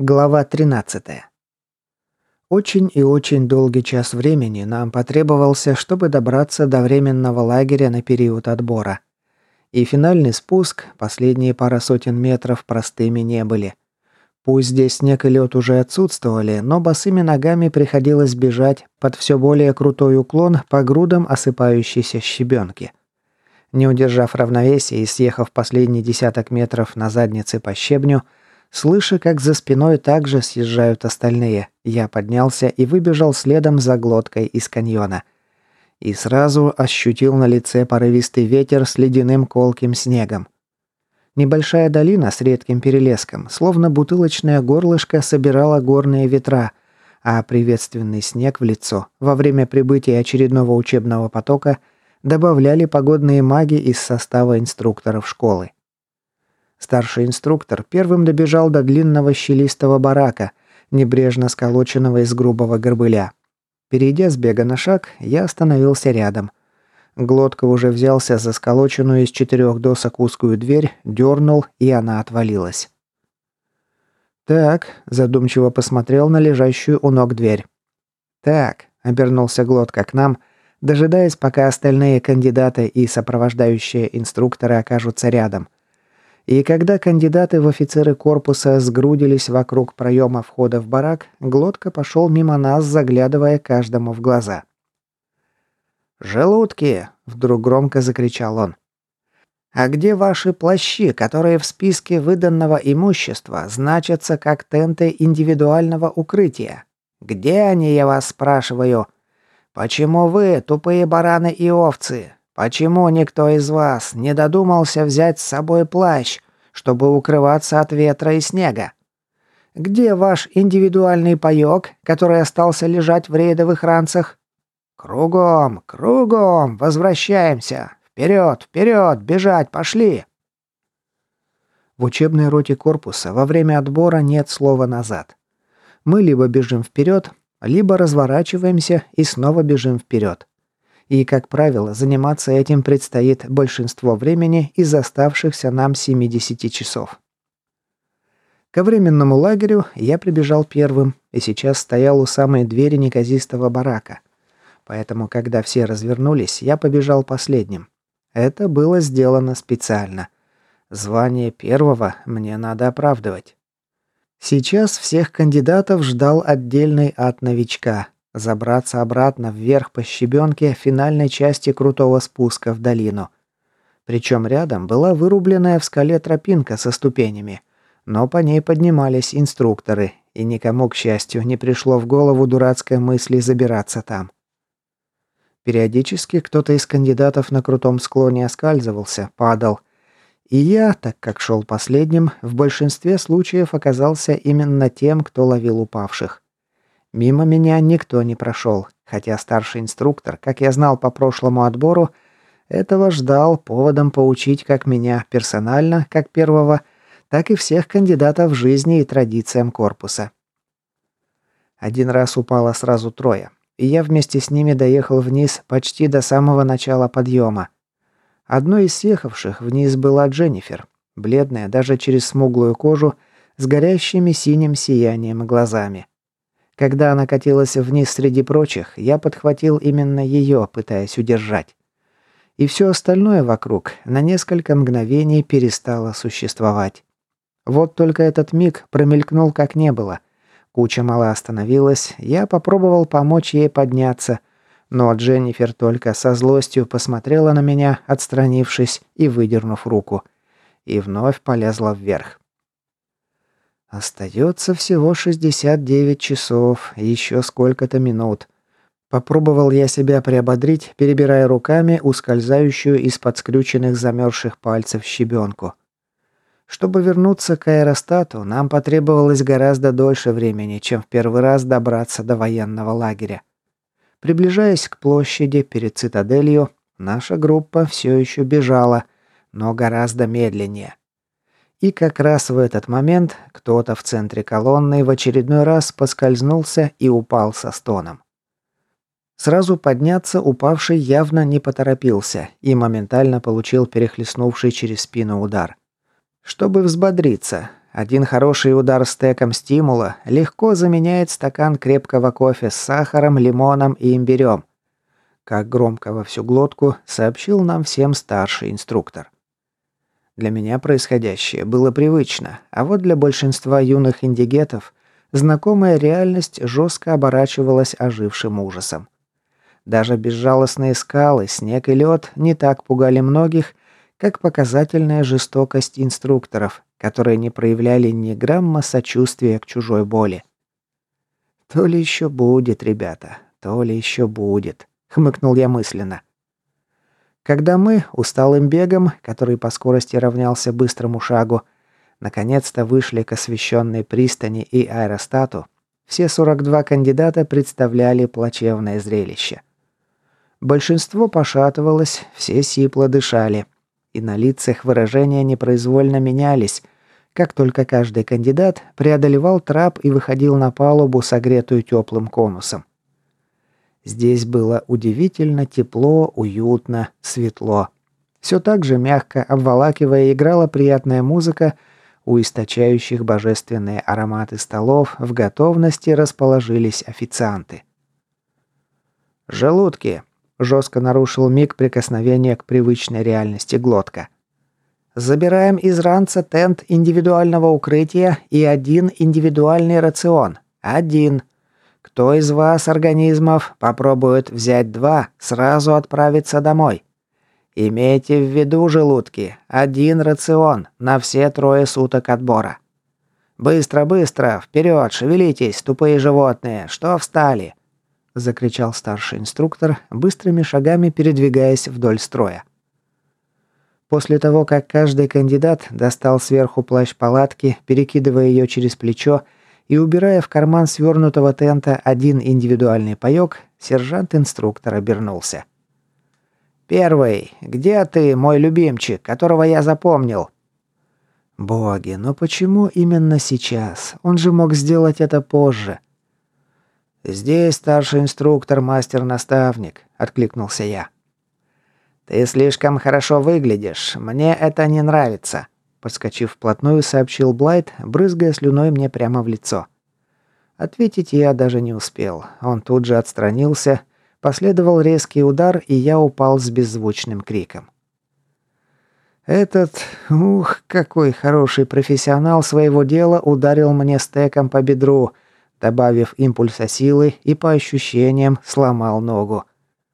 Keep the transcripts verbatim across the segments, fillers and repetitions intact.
Глава тринадцатая. Очень и очень долгий час времени нам потребовался, чтобы добраться до временного лагеря на период отбора. И финальный спуск, последние пара сотен метров, простыми не были. Пусть здесь снег и лед уже отсутствовали, но босыми ногами приходилось бежать под все более крутой уклон по грудам осыпающейся щебенки. Не удержав равновесия и съехав последний десяток метров на заднице по щебню, слыша, как за спиной также съезжают остальные, я поднялся и выбежал следом за глоткой из каньона. И сразу ощутил на лице порывистый ветер с ледяным колким снегом. Небольшая долина с редким перелеском, словно бутылочное горлышко, собирала горные ветра, а приветственный снег в лицо во время прибытия очередного учебного потока добавляли погодные маги из состава инструкторов школы. Старший инструктор первым добежал до длинного щелистого барака, небрежно сколоченного из грубого горбыля. Перейдя с бега на шаг, я остановился рядом. Глотка уже взялся за сколоченную из четырех досок узкую дверь, дернул, и она отвалилась. «Так», – задумчиво посмотрел на лежащую у ног дверь. «Так», – обернулся Глотка к нам, дожидаясь, пока остальные кандидаты и сопровождающие инструкторы окажутся рядом. И когда кандидаты в офицеры корпуса сгрудились вокруг проема входа в барак, Глотка пошел мимо нас, заглядывая каждому в глаза. «Желудки!» – вдруг громко закричал он. «А где ваши плащи, которые в списке выданного имущества значатся как тенты индивидуального укрытия? Где они, я вас спрашиваю? Почему вы, тупые бараны и овцы? Почему никто из вас не додумался взять с собой плащ, чтобы укрываться от ветра и снега? Где ваш индивидуальный паёк, который остался лежать в рейдовых ранцах? Кругом, кругом, возвращаемся! Вперед, вперед, бежать, пошли!» В учебной роте корпуса во время отбора нет слова «назад». Мы либо бежим вперед, либо разворачиваемся и снова бежим вперед. И, как правило, заниматься этим предстоит большинство времени из оставшихся нам семидесяти часов. Ко временному лагерю я прибежал первым и сейчас стоял у самой двери неказистого барака. Поэтому, когда все развернулись, я побежал последним. Это было сделано специально. Звание первого мне надо оправдывать. Сейчас всех кандидатов ждал отдельный ад новичка. Забраться обратно вверх по щебенке финальной части крутого спуска в долину. Причем рядом была вырубленная в скале тропинка со ступенями, но по ней поднимались инструкторы, и никому, к счастью, не пришло в голову дурацкой мысли забираться там. Периодически кто-то из кандидатов на крутом склоне оскальзывался, падал, и я, так как шел последним, в большинстве случаев оказался именно тем, кто ловил упавших. Мимо меня никто не прошел, хотя старший инструктор, как я знал по прошлому отбору, этого ждал поводом поучить как меня персонально, как первого, так и всех кандидатов жизни и традициям корпуса. Один раз упало сразу трое, и я вместе с ними доехал вниз почти до самого начала подъема. Одной из съехавших вниз была Дженнифер, бледная даже через смуглую кожу, с горящими синим сиянием глазами. Когда она катилась вниз среди прочих, я подхватил именно ее, пытаясь удержать. И все остальное вокруг на несколько мгновений перестало существовать. Вот только этот миг промелькнул как не было. Куча мала остановилась, я попробовал помочь ей подняться, но Дженнифер только со злостью посмотрела на меня, отстранившись и выдернув руку, и вновь полезла вверх. Остается всего шестьдесят девять часов, еще сколько-то минут. Попробовал я себя приободрить, перебирая руками ускользающую из-под скрюченных замерзших пальцев щебенку. Чтобы вернуться к аэростату, нам потребовалось гораздо дольше времени, чем в первый раз добраться до военного лагеря. Приближаясь к площади перед цитаделью, наша группа все еще бежала, но гораздо медленнее. И как раз в этот момент кто-то в центре колонны в очередной раз поскользнулся и упал со стоном. Сразу подняться упавший явно не поторопился и моментально получил перехлестнувший через спину удар. Чтобы взбодриться, Один хороший удар стеком стимула легко заменяет стакан крепкого кофе с сахаром, лимоном и имбирем. Как громко во всю глотку сообщил нам всем старший инструктор. Для меня происходящее было привычно, а вот для большинства юных индигетов знакомая реальность жестко оборачивалась ожившим ужасом. Даже безжалостные скалы, снег и лед не так пугали многих, как показательная жестокость инструкторов, которые не проявляли ни грамма сочувствия к чужой боли. «То ли еще будет, ребята, то ли еще будет», — хмыкнул я мысленно. Когда мы, усталым бегом, который по скорости равнялся быстрому шагу, наконец-то вышли к освещенной пристани и аэростату, все сорок два кандидата представляли плачевное зрелище. Большинство пошатывалось, все сипло дышали, и на лицах выражения непроизвольно менялись, как только каждый кандидат преодолевал трап и выходил на палубу, согретую теплым конусом. Здесь было удивительно тепло, уютно, светло. Все так же мягко обволакивая играла приятная музыка, у источающих божественные ароматы столов в готовности расположились официанты. «Желудки!» – жестко нарушил миг прикосновения к привычной реальности глотка. «Забираем из ранца тент индивидуального укрытия и один индивидуальный рацион. Один. Кто из вас, организмов, попробует взять два, сразу отправиться домой. Имейте в виду, желудки, один рацион на все трое суток отбора. Быстро, быстро, вперед, шевелитесь, тупые животные, что встали!» – закричал старший инструктор, быстрыми шагами передвигаясь вдоль строя. После того, как каждый кандидат достал сверху плащ палатки, перекидывая ее через плечо и убирая в карман свернутого тента один индивидуальный паёк, сержант-инструктор обернулся. «Первый, где ты, мой любимчик, которого я запомнил?» «Боги, но почему именно сейчас? Он же мог сделать это позже». «Здесь старший инструктор, мастер-наставник», — откликнулся я. «Ты слишком хорошо выглядишь. Мне это не нравится», — подскочив вплотную, сообщил Блайт, брызгая слюной мне прямо в лицо. Ответить я даже не успел. Он тут же отстранился, последовал резкий удар, и я упал с беззвучным криком. Этот, ух, какой хороший профессионал своего дела ударил мне стеком по бедру, добавив импульса силы и по ощущениям сломал ногу.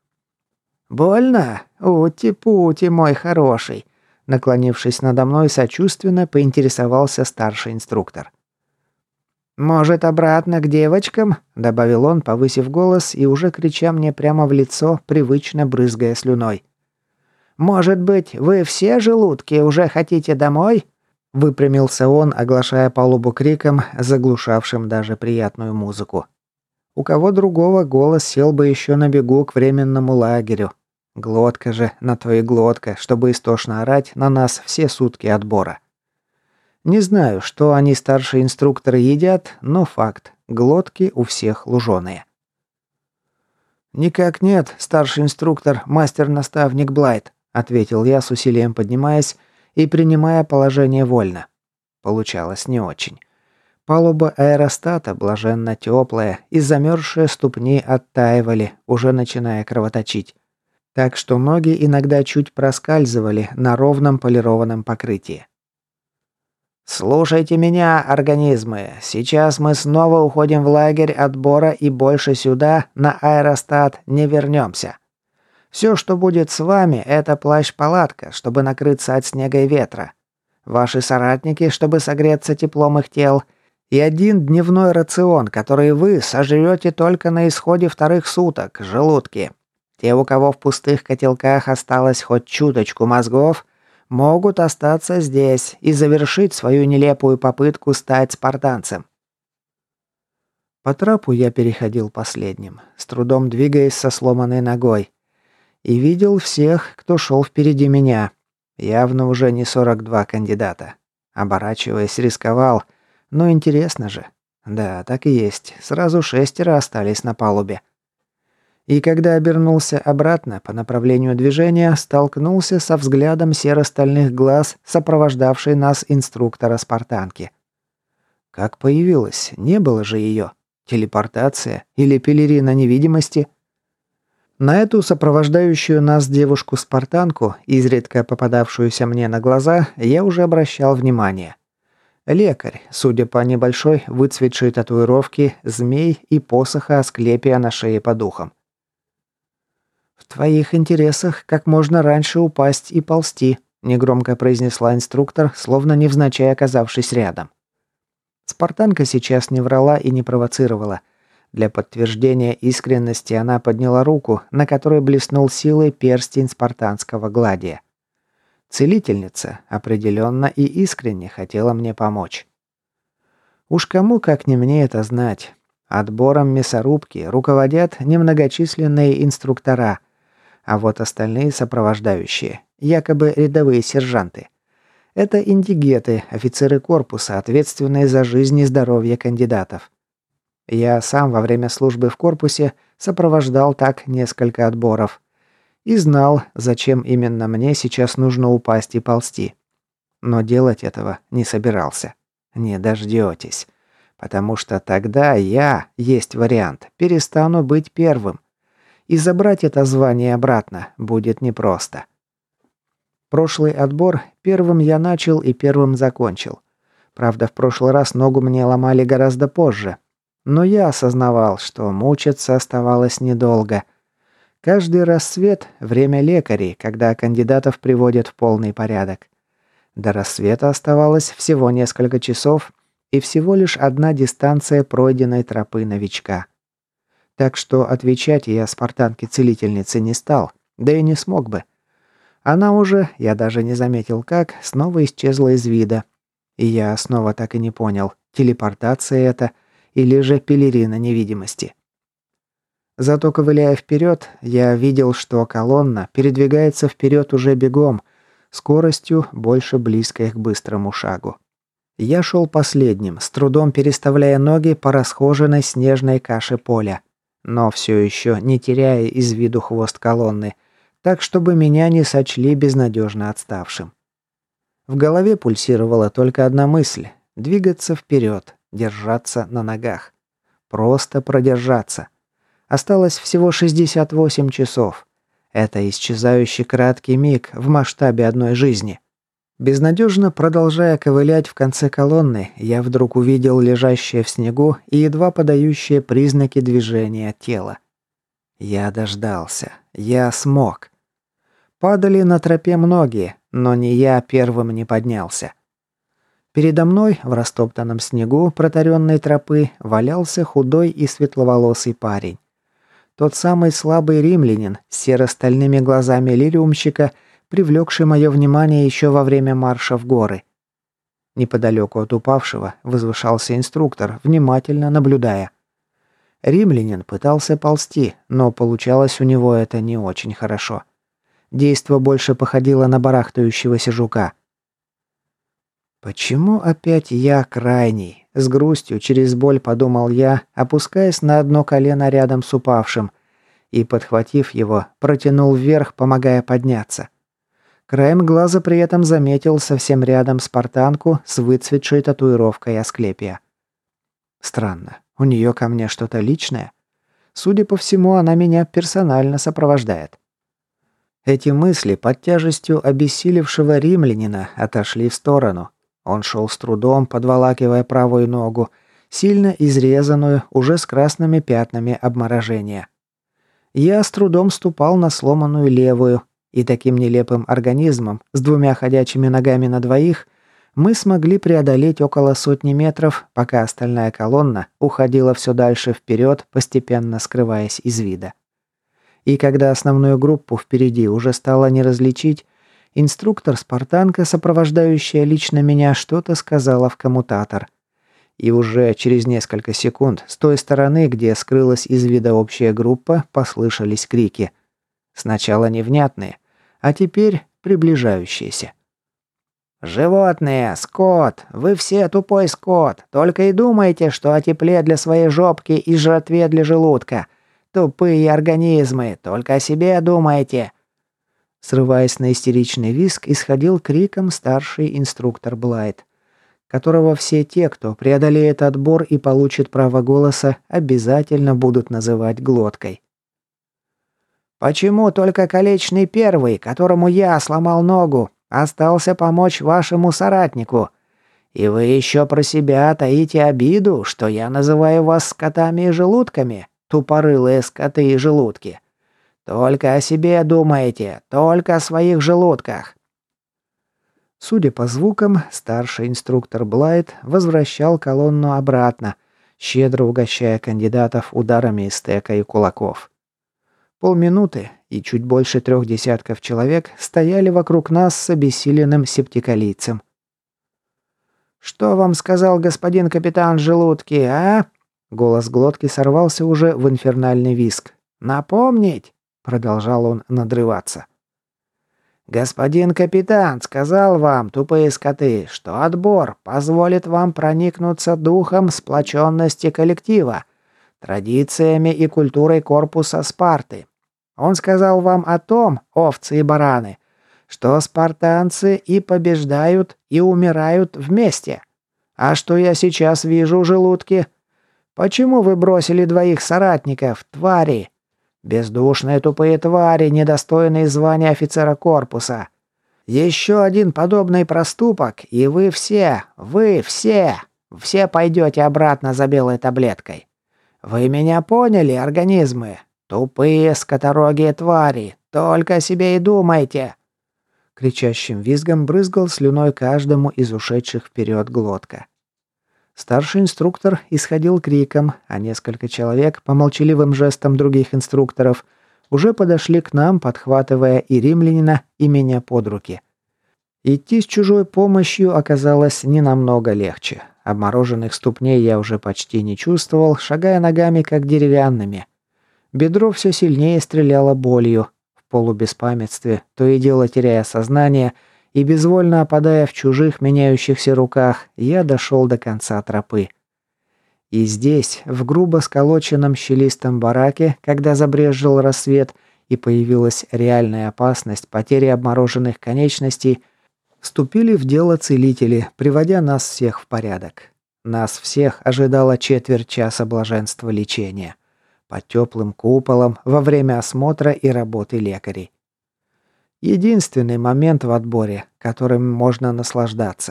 «Больно? Ути-пути, мой хороший!» Наклонившись надо мной, сочувственно поинтересовался старший инструктор. «Может, обратно к девочкам?» – добавил он, повысив голос и уже крича мне прямо в лицо, привычно брызгая слюной. «Может быть, вы все, желудки, уже хотите домой?» Выпрямился он, оглашая палубу криком, заглушавшим даже приятную музыку. У кого другого голос сел бы еще на бегу к временному лагерю. Глотка же, на то и глотка, чтобы истошно орать на нас все сутки отбора. Не знаю, что они, старшие инструкторы, едят, но факт, глотки у всех луженые. «Никак нет, старший инструктор, мастер-наставник Блайт», ответил я, с усилием поднимаясь и принимая положение вольно. Получалось не очень. Палуба аэростата блаженно теплая, и замерзшие ступни оттаивали, уже начиная кровоточить. Так что ноги иногда чуть проскальзывали на ровном полированном покрытии. «Слушайте меня, организмы. Сейчас мы снова уходим в лагерь отбора и больше сюда, на аэростат, не вернемся. Все, что будет с вами, это плащ-палатка, чтобы накрыться от снега и ветра. Ваши соратники, чтобы согреться теплом их тел, и один дневной рацион, который вы сожрете только на исходе вторых суток, желудки. Те, у кого в пустых котелках осталось хоть чуточку мозгов, могут остаться здесь и завершить свою нелепую попытку стать спартанцем». По трапу я переходил последним, с трудом двигаясь со сломанной ногой, и видел всех, кто шел впереди меня. Явно уже не сорок два кандидата. Оборачиваясь, рисковал, но интересно же. Да, так и есть, сразу шестеро остались на палубе. И когда обернулся обратно по направлению движения, столкнулся со взглядом серо-стальных глаз, сопровождавшей нас инструктора спартанки. Как появилась? Не было же ее. Телепортация или пелерина невидимости? На эту сопровождающую нас девушку-спартанку, изредка попадавшуюся мне на глаза, я уже обращал внимание. Лекарь, судя по небольшой выцветшей татуировке, змей и посоха Асклепия на шее по духам. «В твоих интересах как можно раньше упасть и ползти», негромко произнесла инструктор, словно невзначай оказавшись рядом. Спартанка сейчас не врала и не провоцировала. Для подтверждения искренности она подняла руку, на которой блеснул силой перстень спартанского гладия. Целительница определенно и искренне хотела мне помочь. Уж кому, как не мне, это знать. Отбором мясорубки руководят немногочисленные инструктора, а вот остальные сопровождающие, якобы рядовые сержанты. Это индигеты, офицеры корпуса, ответственные за жизнь и здоровье кандидатов. Я сам во время службы в корпусе сопровождал так несколько отборов. И знал, зачем именно мне сейчас нужно упасть и ползти. Но делать этого не собирался. Не дождетесь. Потому что тогда я, есть вариант, перестану быть первым. И забрать это звание обратно будет непросто. Прошлый отбор первым я начал и первым закончил. Правда, в прошлый раз ногу мне ломали гораздо позже. Но я осознавал, что мучиться оставалось недолго. Каждый рассвет – время лекарей, когда кандидатов приводят в полный порядок. До рассвета оставалось всего несколько часов и всего лишь одна дистанция пройденной тропы новичка. Так что отвечать я спартанке-целительнице не стал, да и не смог бы. Она уже, я даже не заметил как, снова исчезла из вида. И я снова так и не понял, телепортация это или же пелерина невидимости. Зато, ковыляя вперед, я видел, что колонна передвигается вперед уже бегом, скоростью больше близкой к быстрому шагу. Я шел последним, с трудом переставляя ноги по расхоженной снежной каше поля, но все еще не теряя из виду хвост колонны, так чтобы меня не сочли безнадежно отставшим. В голове пульсировала только одна мысль – двигаться вперед, держаться на ногах. Просто продержаться. Осталось всего шестьдесят восемь часов. Это исчезающий краткий миг в масштабе одной жизни. Безнадежно продолжая ковылять в конце колонны, я вдруг увидел лежащее в снегу и едва подающее признаки движения тело. Я дождался. Я смог. Падали на тропе многие, но ни я первым не поднялся. Передо мной, в растоптанном снегу протаренной тропы, валялся худой и светловолосый парень. Тот самый слабый римлянин с серо-стальными глазами лилиумщика, привлекший мое внимание еще во время марша в горы. Неподалеку от упавшего возвышался инструктор, внимательно наблюдая. Римлянин пытался ползти, но получалось у него это не очень хорошо. Действо больше походило на барахтающегося жука. «Почему опять я крайний?» С грустью, через боль подумал я, опускаясь на одно колено рядом с упавшим, и, подхватив его, протянул вверх, помогая подняться. Краем глаза при этом заметил совсем рядом спартанку с выцветшей татуировкой Асклепия. Странно, у нее ко мне что-то личное? Судя по всему, она меня персонально сопровождает. Эти мысли под тяжестью обессилевшего римлянина отошли в сторону. Он шел с трудом, подволакивая правую ногу, сильно изрезанную, уже с красными пятнами обморожения. Я с трудом ступал на сломанную левую, и таким нелепым организмом, с двумя ходячими ногами на двоих, мы смогли преодолеть около сотни метров, пока остальная колонна уходила все дальше вперед, постепенно скрываясь из вида. И когда основную группу впереди уже стало не различить, инструктор-спартанка, сопровождающая лично меня, что-то сказала в коммутатор. И уже через несколько секунд с той стороны, где скрылась из вида общая группа, послышались крики. Сначала невнятные, а теперь приближающиеся. «Животные! Скот! Вы все тупой скот! Только и думаете, что о тепле для своей жопки и жратве для желудка! Тупые организмы! Только о себе думаете!» Срываясь на истеричный визг, исходил криком старший инструктор Блайт. которого все те, кто преодолеет отбор и получит право голоса, обязательно будут называть глоткой. «Почему только Колечный Первый, которому я сломал ногу, остался помочь вашему соратнику? И вы еще про себя таите обиду, что я называю вас скотами и желудками, тупорылые скоты и желудки? Только о себе думаете, только о своих желудках». Судя по звукам, старший инструктор Блайт возвращал колонну обратно, щедро угощая кандидатов ударами из стека и кулаков. Полминуты, и чуть больше трех десятков человек стояли вокруг нас с обессиленным септикалийцем. «Что вам сказал господин капитан Желудки, а?» Голос глотки сорвался уже в инфернальный визг. «Напомнить?» — продолжал он надрываться. «Господин капитан сказал вам, тупые скоты, что отбор позволит вам проникнуться духом сплоченности коллектива, традициями и культурой корпуса Спарты. Он сказал вам о том, овцы и бараны, что спартанцы и побеждают, и умирают вместе. А что я сейчас вижу, желудки? Почему вы бросили двоих соратников, твари? Бездушные тупые твари, недостойные звания офицера корпуса. Еще один подобный проступок, и вы все, вы все, все пойдете обратно за белой таблеткой. Вы меня поняли, организмы? Тупые скоторогие твари, только о себе и думайте!» Кричащим визгом брызгал слюной каждому из ушедших вперед глотка. Старший инструктор исходил криком, а несколько человек, по молчаливым жестам других инструкторов, уже подошли к нам, подхватывая и римлянина, и меня под руки. Идти с чужой помощью оказалось не намного легче. Обмороженных ступней я уже почти не чувствовал, шагая ногами как деревянными. Бедро все сильнее стреляло болью. В полубеспамятстве, то и дело теряя сознание и безвольно опадая в чужих меняющихся руках, я дошел до конца тропы. И здесь, в грубо сколоченном щелистом бараке, когда забрезжил рассвет и появилась реальная опасность потери обмороженных конечностей, вступили в дело целители, приводя нас всех в порядок. Нас всех ожидало четверть часа блаженства лечения. Под теплым куполом, во время осмотра и работы лекарей. Единственный момент в отборе, которым можно наслаждаться.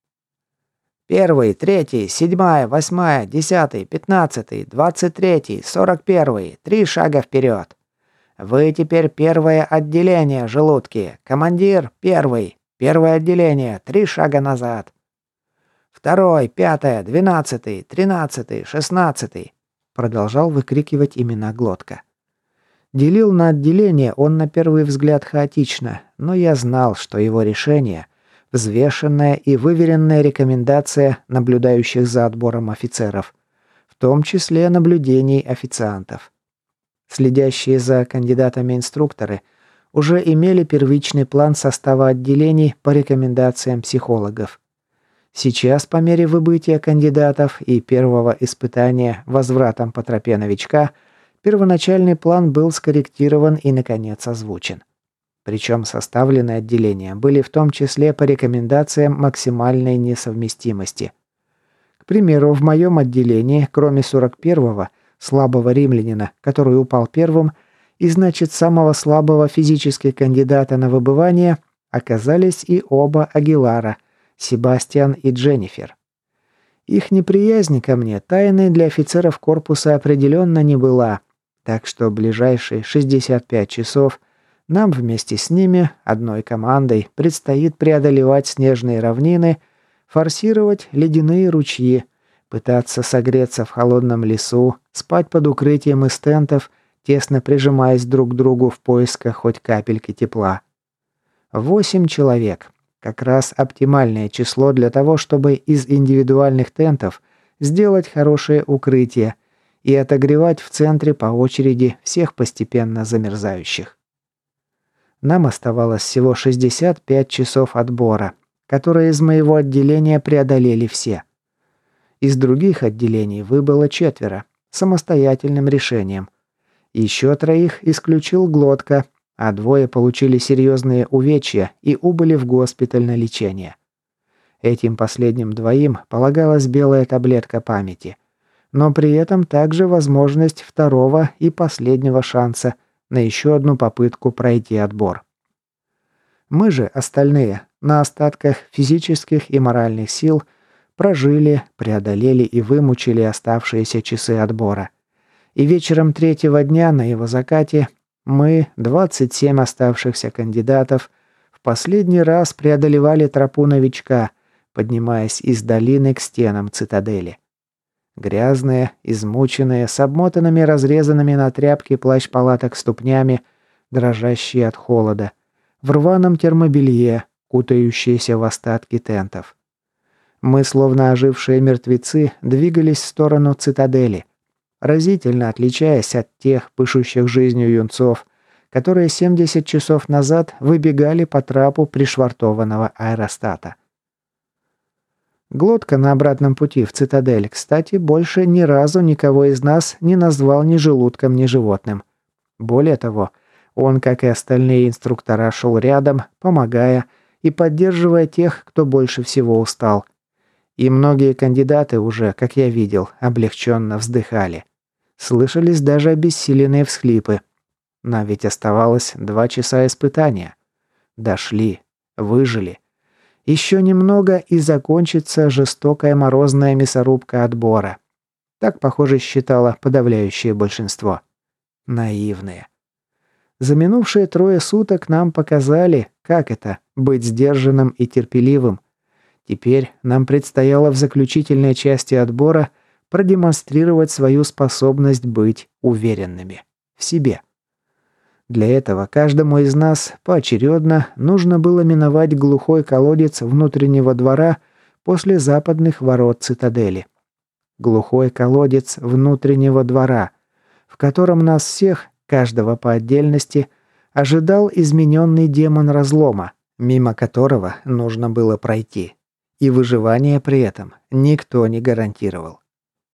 Первый, третий, седьмая, восьмая, десятый, пятнадцатый, двадцать третий, сорок первый. Три шага вперед. Вы теперь первое отделение, желудки. Командир первый. Первое отделение. Три шага назад. Второй, пятое, двенадцатый, тринадцатый, шестнадцатый. Продолжал выкрикивать имена глотка. Делил на отделение он на первый взгляд хаотично, но я знал, что его решение – взвешенная и выверенная рекомендация наблюдающих за отбором офицеров, в том числе наблюдений официантов. Следящие за кандидатами инструкторы уже имели первичный план состава отделений по рекомендациям психологов. Сейчас, по мере выбытия кандидатов и первого испытания возвратом по тропе новичка, первоначальный план был скорректирован и, наконец, озвучен. Причем составленные отделения были в том числе по рекомендациям максимальной несовместимости. К примеру, в моем отделении, кроме сорок первого, слабого римлянина, который упал первым, и, значит, самого слабого физически кандидата на выбывание, оказались и оба Агилара – Себастьян и Дженнифер. Их неприязнь ко мне тайной для офицеров корпуса определенно не была, так что ближайшие шестьдесят пять часов нам вместе с ними, одной командой, предстоит преодолевать снежные равнины, форсировать ледяные ручьи, пытаться согреться в холодном лесу, спать под укрытием из тентов, тесно прижимаясь друг к другу в поисках хоть капельки тепла. Восемь человек. Как раз оптимальное число для того, чтобы из индивидуальных тентов сделать хорошее укрытие и отогревать в центре по очереди всех постепенно замерзающих. Нам оставалось всего шестьдесят пять часов отбора, которые из моего отделения преодолели все. Из других отделений выбыло четверо, самостоятельным решением. Еще троих исключил глотка, а двое получили серьезные увечья и убыли в госпиталь на лечение. Этим последним двоим полагалась белая таблетка памяти, но при этом также возможность второго и последнего шанса на еще одну попытку пройти отбор. Мы же, остальные, на остатках физических и моральных сил прожили, преодолели и вымучили оставшиеся часы отбора. И вечером третьего дня на его закате мы, двадцать семь оставшихся кандидатов, в последний раз преодолевали тропу новичка, поднимаясь из долины к стенам цитадели. Грязные, измученные, с обмотанными разрезанными на тряпке плащ-палаток ступнями, дрожащие от холода, в рваном термобелье, кутающиеся в остатки тентов. Мы, словно ожившие мертвецы, двигались в сторону цитадели, разительно отличаясь от тех пышущих жизнью юнцов, которые семьдесят часов назад выбегали по трапу пришвартованного аэростата. Глотка на обратном пути в цитадель, кстати, больше ни разу никого из нас не назвал ни желудком, ни животным. Более того, он, как и остальные инструктора, шел рядом, помогая и поддерживая тех, кто больше всего устал. И многие кандидаты уже, как я видел, облегченно вздыхали. Слышались даже обессиленные всхлипы. Нам ведь оставалось два часа испытания. Дошли, выжили. Еще немного и закончится жестокая морозная мясорубка отбора. Так, похоже, считало подавляющее большинство. Наивные. За минувшие трое суток нам показали, как это – быть сдержанным и терпеливым. Теперь нам предстояло в заключительной части отбора продемонстрировать свою способность быть уверенными в себе. Для этого каждому из нас поочередно нужно было миновать глухой колодец внутреннего двора после западных ворот цитадели. Глухой колодец внутреннего двора, в котором нас всех, каждого по отдельности, ожидал измененный демон разлома, мимо которого нужно было пройти. И выживание при этом никто не гарантировал.